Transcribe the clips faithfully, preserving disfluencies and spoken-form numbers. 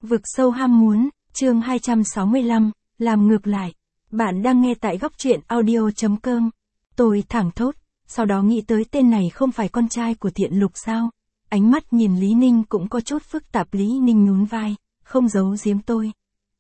Vực sâu ham muốn, chương hai trăm sáu mươi lăm, làm ngược lại. Bạn đang nghe tại góc truyện audio chấm com. Tôi thẳng thốt, sau đó nghĩ tới tên này không phải con trai của Thiện Lục sao? Ánh mắt nhìn Lý Ninh cũng có chút phức tạp. Lý Ninh nhún vai, không giấu giếm tôi.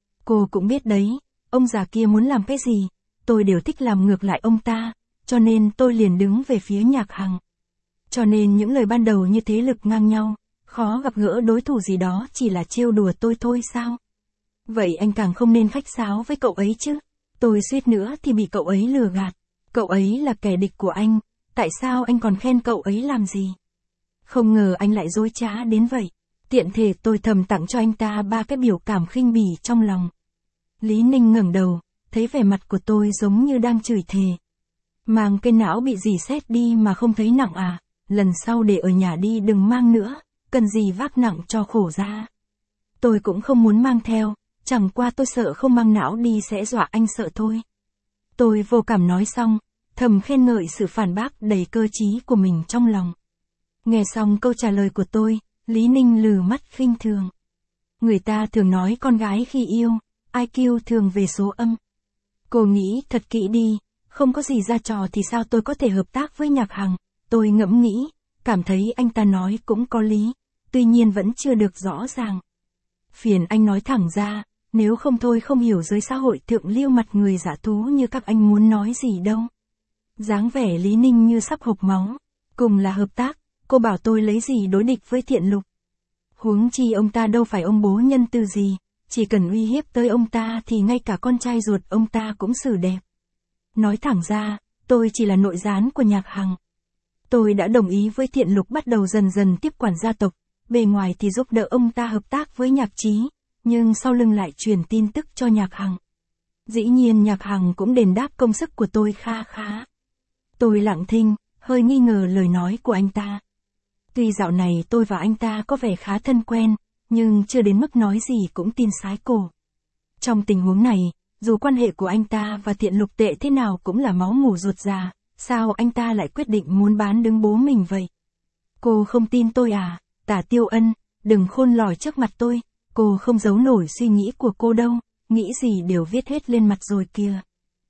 Cô cũng biết đấy, ông già kia muốn làm cái gì, tôi đều thích làm ngược lại ông ta, cho nên tôi liền đứng về phía Nhạc Hằng. Cho nên những lời ban đầu như thế lực ngang nhau, khó gặp gỡ đối thủ gì đó chỉ là trêu đùa tôi thôi sao? Vậy anh càng không nên khách sáo với cậu ấy chứ. Tôi suýt nữa thì bị cậu ấy lừa gạt. Cậu ấy là kẻ địch của anh, tại sao anh còn khen cậu ấy làm gì? Không ngờ anh lại dối trá đến vậy. Tiện thể tôi thầm tặng cho anh ta ba cái biểu cảm khinh bỉ trong lòng. Lý Ninh ngẩng đầu, thấy vẻ mặt của tôi giống như đang chửi thề. Mang cái não bị dì xét đi mà không thấy nặng à, lần sau để ở nhà đi đừng mang nữa, cần gì vác nặng cho khổ ra. Tôi cũng không muốn mang theo, chẳng qua tôi sợ không mang não đi sẽ dọa anh sợ thôi. Tôi vô cảm nói xong, thầm khen ngợi sự phản bác đầy cơ trí của mình trong lòng. Nghe xong câu trả lời của tôi, Lý Ninh lừ mắt khinh thường. Người ta thường nói con gái khi yêu, i kiu thường về số âm. Cô nghĩ thật kỹ đi, không có gì ra trò thì sao tôi có thể hợp tác với Nhạc Hằng. Tôi ngẫm nghĩ, cảm thấy anh ta nói cũng có lý, tuy nhiên vẫn chưa được rõ ràng. Phiền anh nói thẳng ra, nếu không thôi không hiểu giới xã hội thượng lưu mặt người giả thú như các anh muốn nói gì đâu. Dáng vẻ Lý Ninh như sắp hộc máu. Cùng là hợp tác, cô bảo tôi lấy gì đối địch với Thiện Lục. Huống chi ông ta đâu phải ông bố nhân từ gì, chỉ cần uy hiếp tới ông ta thì ngay cả con trai ruột ông ta cũng xử đẹp. Nói thẳng ra, tôi chỉ là nội gián của Nhạc Hằng. Tôi đã đồng ý với Thiện Lục bắt đầu dần dần tiếp quản gia tộc, bề ngoài thì giúp đỡ ông ta hợp tác với Nhạc Chí, nhưng sau lưng lại truyền tin tức cho Nhạc Hằng. Dĩ nhiên Nhạc Hằng cũng đền đáp công sức của tôi kha khá. Tôi lặng thinh, hơi nghi ngờ lời nói của anh ta. Tuy dạo này tôi và anh ta có vẻ khá thân quen, nhưng chưa đến mức nói gì cũng tin sái cổ. Trong tình huống này, dù quan hệ của anh ta và Thiện Lục tệ thế nào cũng là máu mủ ruột già, sao anh ta lại quyết định muốn bán đứng bố mình vậy? Cô không tin tôi à? Tả Tiêu Ân, đừng khôn lỏi trước mặt tôi, cô không giấu nổi suy nghĩ của cô đâu, nghĩ gì đều viết hết lên mặt rồi kìa.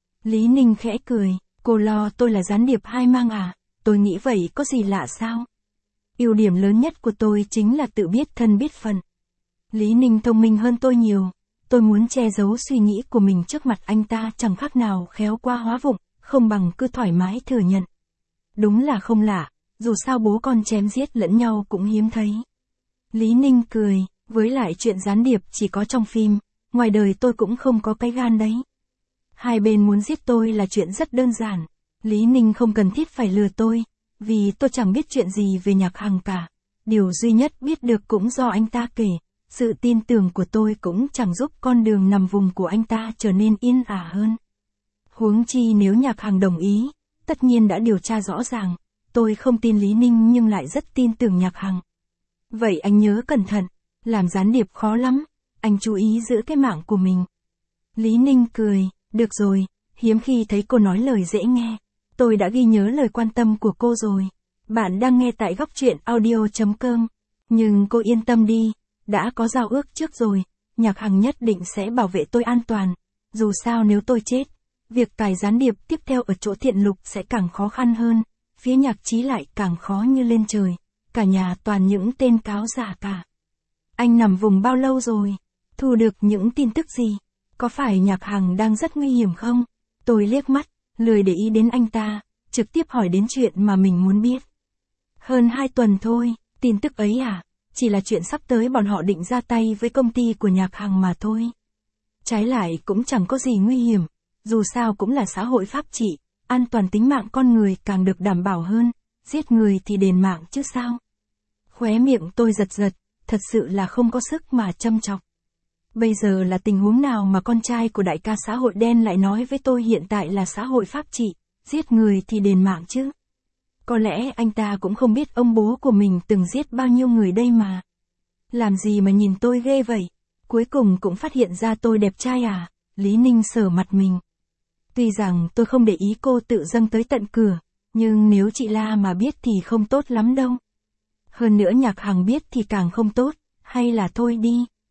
Lý Ninh khẽ cười, cô lo tôi là gián điệp hai mang à? Tôi nghĩ vậy có gì lạ sao? Ưu điểm lớn nhất của tôi chính là tự biết thân biết phận. Lý Ninh thông minh hơn tôi nhiều, tôi muốn che giấu suy nghĩ của mình trước mặt anh ta chẳng khác nào khéo qua hóa vụng, không bằng cứ thoải mái thừa nhận. Đúng là không lạ, dù sao bố con chém giết lẫn nhau cũng hiếm thấy. Lý Ninh cười, với lại chuyện gián điệp chỉ có trong phim, ngoài đời tôi cũng không có cái gan đấy. Hai bên muốn giết tôi là chuyện rất đơn giản, Lý Ninh không cần thiết phải lừa tôi, vì tôi chẳng biết chuyện gì về Nhạc Hằng cả. Điều duy nhất biết được cũng do anh ta kể, sự tin tưởng của tôi cũng chẳng giúp con đường nằm vùng của anh ta trở nên yên ả hơn. Huống chi nếu Nhạc Hằng đồng ý, tất nhiên đã điều tra rõ ràng, tôi không tin Lý Ninh nhưng lại rất tin tưởng Nhạc Hằng. Vậy anh nhớ cẩn thận, làm gián điệp khó lắm, anh chú ý giữ cái mạng của mình. Lý Ninh cười, được rồi, hiếm khi thấy cô nói lời dễ nghe. Tôi đã ghi nhớ lời quan tâm của cô rồi. Bạn đang nghe tại góc truyện audio chấm com. Nhưng cô yên tâm đi, đã có giao ước trước rồi, Nhạc Hằng nhất định sẽ bảo vệ tôi an toàn. Dù sao nếu tôi chết, việc cài gián điệp tiếp theo ở chỗ Thiện Lục sẽ càng khó khăn hơn, phía Nhạc Chí lại càng khó như lên trời, cả nhà toàn những tên cáo giả cả. Anh nằm vùng bao lâu rồi? Thu được những tin tức gì? Có phải Nhạc Hằng đang rất nguy hiểm không? Tôi liếc mắt, lười để ý đến anh ta, trực tiếp hỏi đến chuyện mà mình muốn biết. Hơn hai tuần thôi, tin tức ấy à? Chỉ là chuyện sắp tới bọn họ định ra tay với công ty của Nhạc Hằng mà thôi. Trái lại cũng chẳng có gì nguy hiểm, dù sao cũng là xã hội pháp trị, an toàn tính mạng con người càng được đảm bảo hơn, giết người thì đền mạng chứ sao. Khóe miệng tôi giật giật, thật sự là không có sức mà châm chọc. Bây giờ là tình huống nào mà con trai của đại ca xã hội đen lại nói với tôi hiện tại là xã hội pháp trị, giết người thì đền mạng chứ? Có lẽ anh ta cũng không biết ông bố của mình từng giết bao nhiêu người đây mà. Làm gì mà nhìn tôi ghê vậy? Cuối cùng cũng phát hiện ra tôi đẹp trai à? Lý Ninh sờ mặt mình. Tuy rằng tôi không để ý cô tự dâng tới tận cửa, nhưng nếu chị La mà biết thì không tốt lắm đâu. Hơn nữa Nhạc Hằng biết thì càng không tốt, hay là thôi đi.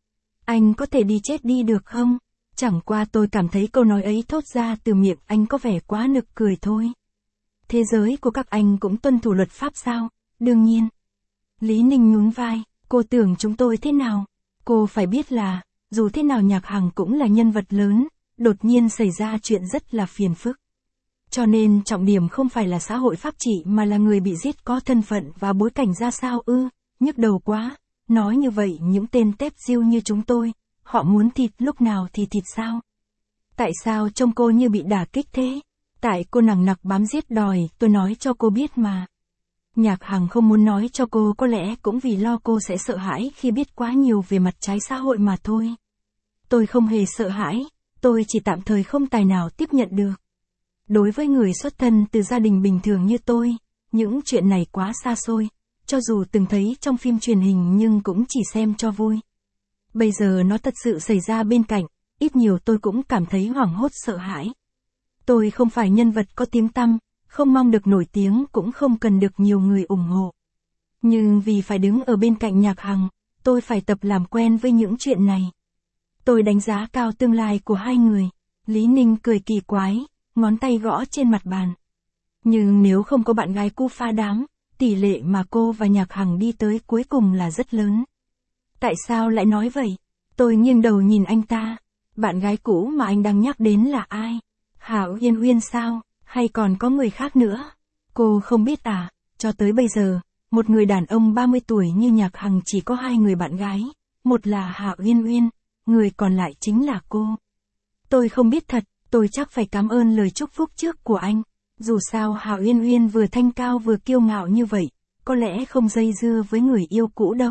Anh có thể đi chết đi được không? Chẳng qua tôi cảm thấy câu nói ấy thốt ra từ miệng anh có vẻ quá nực cười thôi. Thế giới của các anh cũng tuân thủ luật pháp sao? Đương nhiên. Lý Ninh nhún vai, cô tưởng chúng tôi thế nào? Cô phải biết là, dù thế nào Nhạc Hằng cũng là nhân vật lớn, đột nhiên xảy ra chuyện rất là phiền phức. Cho nên trọng điểm không phải là xã hội pháp trị mà là người bị giết có thân phận và bối cảnh ra sao ư, nhức đầu quá. Nói như vậy những tên tép diêu như chúng tôi, họ muốn thịt lúc nào thì thịt sao? Tại sao trông cô như bị đả kích thế? Tại cô nằng nặc bám giết đòi, tôi nói cho cô biết mà. Nhạc Hằng không muốn nói cho cô có lẽ cũng vì lo cô sẽ sợ hãi khi biết quá nhiều về mặt trái xã hội mà thôi. Tôi không hề sợ hãi, tôi chỉ tạm thời không tài nào tiếp nhận được. Đối với người xuất thân từ gia đình bình thường như tôi, những chuyện này quá xa xôi, cho dù từng thấy trong phim truyền hình nhưng cũng chỉ xem cho vui. Bây giờ nó thật sự xảy ra bên cạnh, ít nhiều tôi cũng cảm thấy hoảng hốt sợ hãi. Tôi không phải nhân vật có tiếng tăm, không mong được nổi tiếng cũng không cần được nhiều người ủng hộ. Nhưng vì phải đứng ở bên cạnh Nhạc Hằng, tôi phải tập làm quen với những chuyện này. Tôi đánh giá cao tương lai của hai người. Lý Ninh cười kỳ quái, ngón tay gõ trên mặt bàn. Nhưng nếu không có bạn gái cu pha đám, tỷ lệ mà cô và Nhạc Hằng đi tới cuối cùng là rất lớn. Tại sao lại nói vậy? Tôi nghiêng đầu nhìn anh ta. Bạn gái cũ mà anh đang nhắc đến là ai? Hạo Yên Uyên sao? Hay còn có người khác nữa? Cô không biết à? Cho tới bây giờ, một người đàn ông ba mươi tuổi như Nhạc Hằng chỉ có hai người bạn gái. Một là Hạo Yên Uyên, người còn lại chính là cô. Tôi không biết thật, tôi chắc phải cảm ơn lời chúc phúc trước của anh. Dù sao Hạo Yên Uyên vừa thanh cao vừa kiêu ngạo như vậy, có lẽ không dây dưa với người yêu cũ đâu.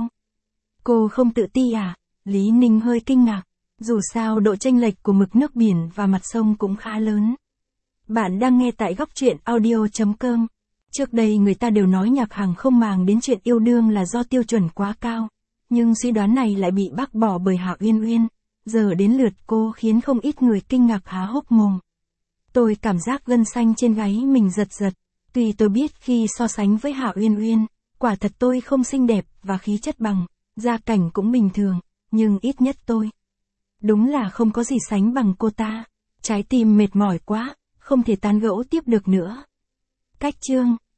Cô không tự ti à? Lý Ninh hơi kinh ngạc. Dù sao độ chênh lệch của mực nước biển và mặt sông cũng khá lớn. Bạn đang nghe tại góc truyện audio chấm com. Trước đây người ta đều nói Nhạc Hằng không màng đến chuyện yêu đương là do tiêu chuẩn quá cao. Nhưng suy đoán này lại bị bác bỏ bởi Hạo Yên Uyên. Giờ đến lượt cô khiến không ít người kinh ngạc há hốc mồm. Tôi cảm giác gân xanh trên gáy mình giật giật. Tuy tôi biết khi so sánh với Hạo Yên Uyên, quả thật tôi không xinh đẹp và khí chất bằng, gia cảnh cũng bình thường, nhưng ít nhất tôi. Đúng là không có gì sánh bằng cô ta. Trái tim mệt mỏi quá, không thể tán gẫu tiếp được nữa. Cách chương